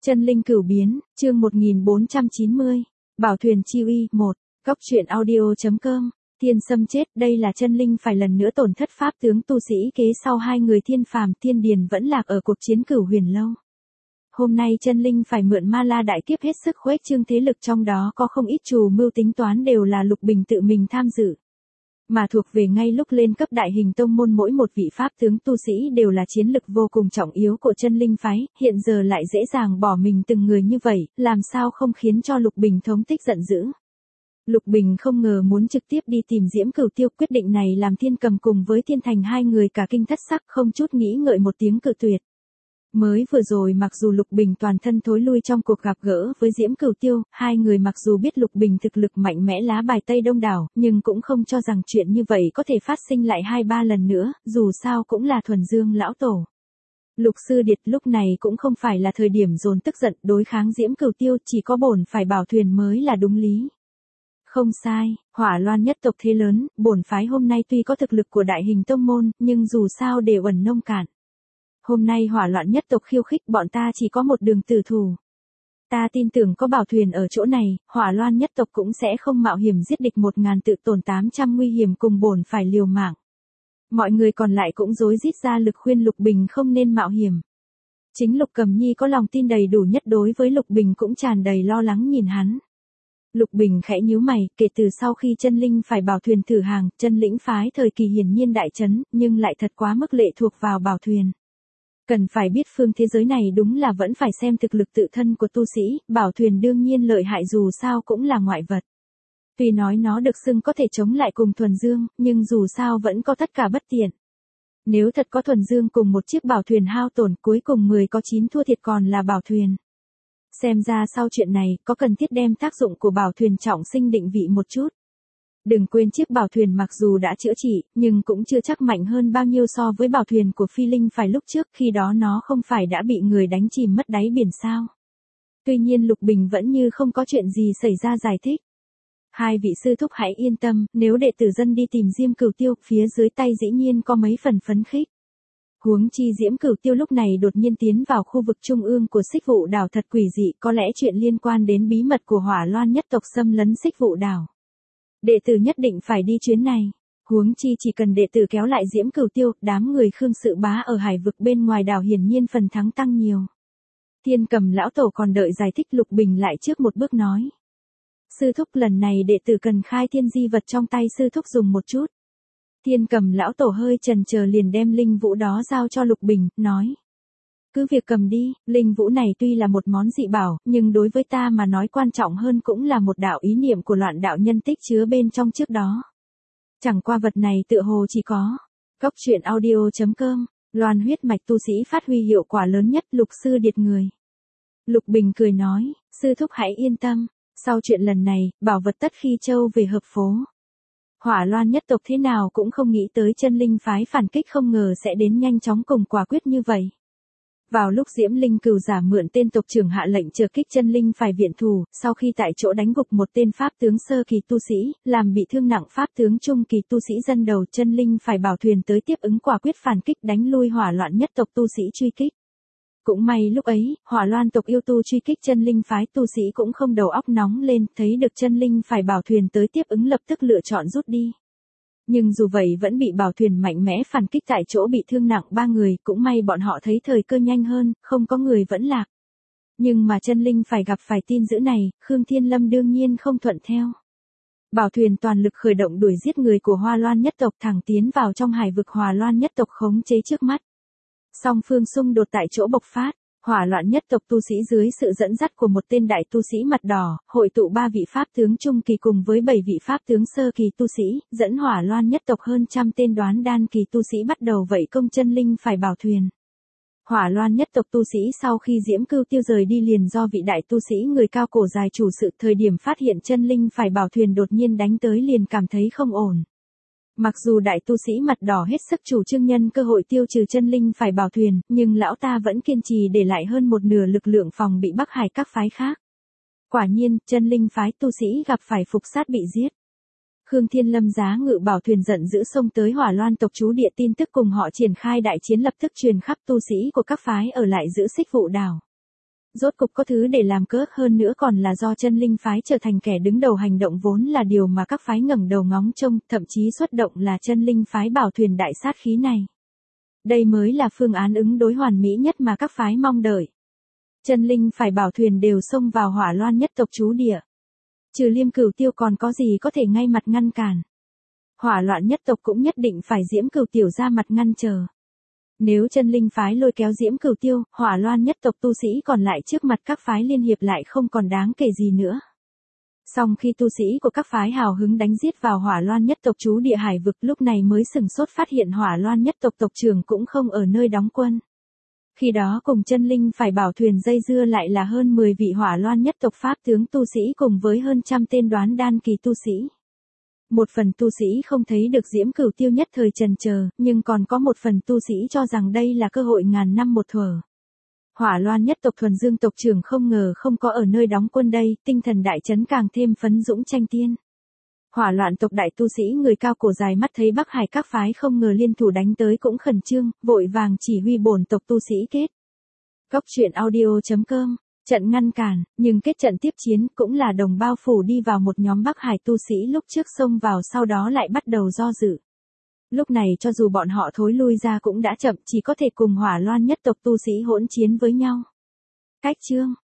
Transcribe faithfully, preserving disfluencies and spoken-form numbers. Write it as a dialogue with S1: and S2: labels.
S1: Chân linh cửu biến, chương một nghìn bốn trăm chín mươi. Bảo thuyền chi uy, một. Góc truyện audio.com. Thiên Sâm chết, đây là chân linh phải lần nữa tổn thất pháp tướng tu sĩ kế sau hai người thiên phàm thiên điền vẫn lạc ở cuộc chiến cửu huyền lâu. Hôm nay chân linh phải mượn ma la đại kiếp hết sức khuếch trương thế lực, trong đó có không ít trù mưu tính toán đều là Lục Bình tự mình tham dự. Mà thuộc về ngay lúc lên cấp đại hình tông môn, mỗi một vị pháp tướng tu sĩ đều là chiến lực vô cùng trọng yếu của chân linh phái, hiện giờ lại dễ dàng bỏ mình từng người như vậy, làm sao không khiến cho Lục Bình thống tích giận dữ. Lục Bình không ngờ muốn trực tiếp đi tìm Diễm Cửu Tiêu, quyết định này làm Thiên Cầm cùng với Thiên Thành hai người cả kinh thất sắc, không chút nghĩ ngợi một tiếng cự tuyệt. Mới vừa rồi mặc dù Lục Bình toàn thân thối lui trong cuộc gặp gỡ với Diễm Cửu Tiêu, hai người mặc dù biết Lục Bình thực lực mạnh mẽ lá bài tây đông đảo, nhưng cũng không cho rằng chuyện như vậy có thể phát sinh lại hai ba lần nữa, dù sao cũng là thuần dương lão tổ. Lục Sư Điệt lúc này cũng không phải là thời điểm dồn tức giận đối kháng Diễm Cửu Tiêu, chỉ có bổn phải bảo thuyền mới là đúng lý. Không sai, Hỏa Loan nhất tộc thế lớn, bổn phái hôm nay tuy có thực lực của đại hình tông môn, nhưng dù sao đều ẩn nông cạn. Hôm nay Hỏa Loạn nhất tộc khiêu khích bọn ta chỉ có một đường tử thủ. Ta tin tưởng có bảo thuyền ở chỗ này, Hỏa Loan nhất tộc cũng sẽ không mạo hiểm giết địch một ngàn tự tổn tám trăm nguy hiểm cùng bổn phải liều mạng. Mọi người còn lại cũng rối rít ra lực khuyên Lục Bình không nên mạo hiểm. Chính Lục Cầm Nhi có lòng tin đầy đủ nhất đối với Lục Bình cũng tràn đầy lo lắng nhìn hắn. Lục Bình khẽ nhíu mày, kể từ sau khi chân linh phải bảo thuyền thử hàng, chân lĩnh phái thời kỳ hiển nhiên đại chấn, nhưng lại thật quá mức lệ thuộc vào bảo thuyền. Cần phải biết phương thế giới này đúng là vẫn phải xem thực lực tự thân của tu sĩ, bảo thuyền đương nhiên lợi hại dù sao cũng là ngoại vật. Tuy nói nó được xưng có thể chống lại cùng thuần dương, nhưng dù sao vẫn có tất cả bất tiện. Nếu thật có thuần dương cùng một chiếc bảo thuyền hao tổn, cuối cùng mười có chín thua thiệt còn là bảo thuyền. Xem ra sau chuyện này, có cần thiết đem tác dụng của bảo thuyền trọng sinh định vị một chút. Đừng quên chiếc bảo thuyền mặc dù đã chữa trị, nhưng cũng chưa chắc mạnh hơn bao nhiêu so với bảo thuyền của Phi Linh phải lúc trước, khi đó nó không phải đã bị người đánh chìm mất đáy biển sao. Tuy nhiên Lục Bình vẫn như không có chuyện gì xảy ra giải thích. Hai vị sư thúc hãy yên tâm, nếu đệ tử dân đi tìm Diễm Cửu Tiêu, phía dưới tay dĩ nhiên có mấy phần phấn khích. Huống chi Diễm Cửu Tiêu lúc này đột nhiên tiến vào khu vực trung ương của Xích Vụ Đảo thật quỷ dị, có lẽ chuyện liên quan đến bí mật của Hỏa Loan nhất tộc xâm lấn Xích Vụ Đảo. Đệ tử nhất định phải đi chuyến này. Huống chi chỉ cần đệ tử kéo lại Diễm Cửu Tiêu, đám người Khương Sự Bá ở hải vực bên ngoài đảo hiển nhiên phần thắng tăng nhiều. Thiên Cầm lão tổ còn đợi giải thích, Lục Bình lại trước một bước nói. Sư thúc, lần này đệ tử cần khai thiên di vật trong tay sư thúc dùng một chút. Thiên Cầm lão tổ hơi chần chờ liền đem linh vũ đó giao cho Lục Bình, nói. Cứ việc cầm đi, linh vũ này tuy là một món dị bảo, nhưng đối với ta mà nói quan trọng hơn cũng là một đạo ý niệm của loạn đạo nhân tích chứa bên trong trước đó. Chẳng qua vật này tựa hồ chỉ có. Góc truyện audio.com, Loan huyết mạch tu sĩ phát huy hiệu quả lớn nhất, Lục Sư Điệt người. Lục Bình cười nói, sư thúc hãy yên tâm, sau chuyện lần này, bảo vật tất khi châu về hợp phố. Hỏa Loan nhất tộc thế nào cũng không nghĩ tới chân linh phái phản kích không ngờ sẽ đến nhanh chóng cùng quả quyết như vậy. Vào lúc Diễm Linh Cửu giả mượn tên tộc trưởng hạ lệnh chờ kích chân linh phải viện thù, sau khi tại chỗ đánh gục một tên pháp tướng sơ kỳ tu sĩ, làm bị thương nặng pháp tướng trung kỳ tu sĩ dân đầu, chân linh phải bảo thuyền tới tiếp ứng quả quyết phản kích đánh lui Hỏa Loạn nhất tộc tu sĩ truy kích. Cũng may lúc ấy, Hỏa Loan tộc yêu tu truy kích chân linh phái tu sĩ cũng không đầu óc nóng lên, thấy được chân linh phải bảo thuyền tới tiếp ứng lập tức lựa chọn rút đi. Nhưng dù vậy vẫn bị bảo thuyền mạnh mẽ phản kích, tại chỗ bị thương nặng ba người, cũng may bọn họ thấy thời cơ nhanh hơn, không có người vẫn lạc. Nhưng mà chân linh phải gặp phải tin dữ này, Khương Thiên Lâm đương nhiên không thuận theo. Bảo thuyền toàn lực khởi động đuổi giết người của Hoa Loan nhất tộc, thẳng tiến vào trong hải vực Hỏa Loan nhất tộc khống chế trước mắt. Song phương xung đột tại chỗ bộc phát. Hỏa Loạn nhất tộc tu sĩ dưới sự dẫn dắt của một tên đại tu sĩ mặt đỏ, hội tụ ba vị pháp tướng trung kỳ cùng với bảy vị pháp tướng sơ kỳ tu sĩ, dẫn Hỏa Loan nhất tộc hơn trăm tên đoán đan kỳ tu sĩ bắt đầu vây công chân linh phải bảo thuyền. Hỏa Loan nhất tộc tu sĩ sau khi Diễm Cửu Tiêu rời đi liền do vị đại tu sĩ người cao cổ dài chủ sự, thời điểm phát hiện chân linh phải bảo thuyền đột nhiên đánh tới liền cảm thấy không ổn. Mặc dù đại tu sĩ mặt đỏ hết sức chủ trương nhân cơ hội tiêu trừ chân linh phải bảo thuyền, nhưng lão ta vẫn kiên trì để lại hơn một nửa lực lượng phòng bị Bắc Hải các phái khác. Quả nhiên, chân linh phái tu sĩ gặp phải phục sát bị giết. Khương Thiên Lâm giá ngự bảo thuyền giận dữ xông tới Hỏa Loan tộc trú địa, tin tức cùng họ triển khai đại chiến lập tức truyền khắp tu sĩ của các phái ở lại giữ Xích Vụ Đảo. Rốt cục có thứ để làm cớ, hơn nữa còn là do chân linh phái trở thành kẻ đứng đầu hành động vốn là điều mà các phái ngẩng đầu ngóng trông, thậm chí xuất động là chân linh phái bảo thuyền đại sát khí này. Đây mới là phương án ứng đối hoàn mỹ nhất mà các phái mong đợi. Chân linh phải bảo thuyền đều xông vào Hỏa Loan nhất tộc trú địa. Trừ Liêm Cửu Tiêu còn có gì có thể ngay mặt ngăn cản. Hỏa Loạn nhất tộc cũng nhất định phải Diễm Cửu Tiểu ra mặt ngăn chờ. Nếu chân linh phái lôi kéo Diễm Cửu Tiêu, Hỏa Loan nhất tộc tu sĩ còn lại trước mặt các phái liên hiệp lại không còn đáng kể gì nữa. Song khi tu sĩ của các phái hào hứng đánh giết vào Hỏa Loan nhất tộc trú địa hải vực, lúc này mới sừng sốt phát hiện Hỏa Loan nhất tộc tộc trưởng cũng không ở nơi đóng quân. Khi đó cùng chân linh phải bảo thuyền dây dưa lại là hơn mười vị Hỏa Loan nhất tộc pháp tướng tu sĩ cùng với hơn trăm tên đoán đan kỳ tu sĩ. Một phần tu sĩ không thấy được Diễm Cửu Tiêu nhất thời chần chờ, nhưng còn có một phần tu sĩ cho rằng đây là cơ hội ngàn năm một thuở. Hỏa Loan nhất tộc thuần dương tộc trưởng không ngờ không có ở nơi đóng quân đây, tinh thần đại chấn càng thêm phấn dũng tranh tiên. Hỏa Loạn tộc đại tu sĩ người cao cổ dài mắt thấy Bắc Hải các phái không ngờ liên thủ đánh tới cũng khẩn trương, vội vàng chỉ huy bổn tộc tu sĩ kết. Góc truyện audio chấm com, trận ngăn cản, nhưng kết trận tiếp chiến cũng là đồng bao phủ đi vào một nhóm Bắc Hải tu sĩ lúc trước xông vào sau đó lại bắt đầu do dự. Lúc này cho dù bọn họ thối lui ra cũng đã chậm, chỉ có thể cùng Hỏa Loan nhất tộc tu sĩ hỗn chiến với nhau. Cách chương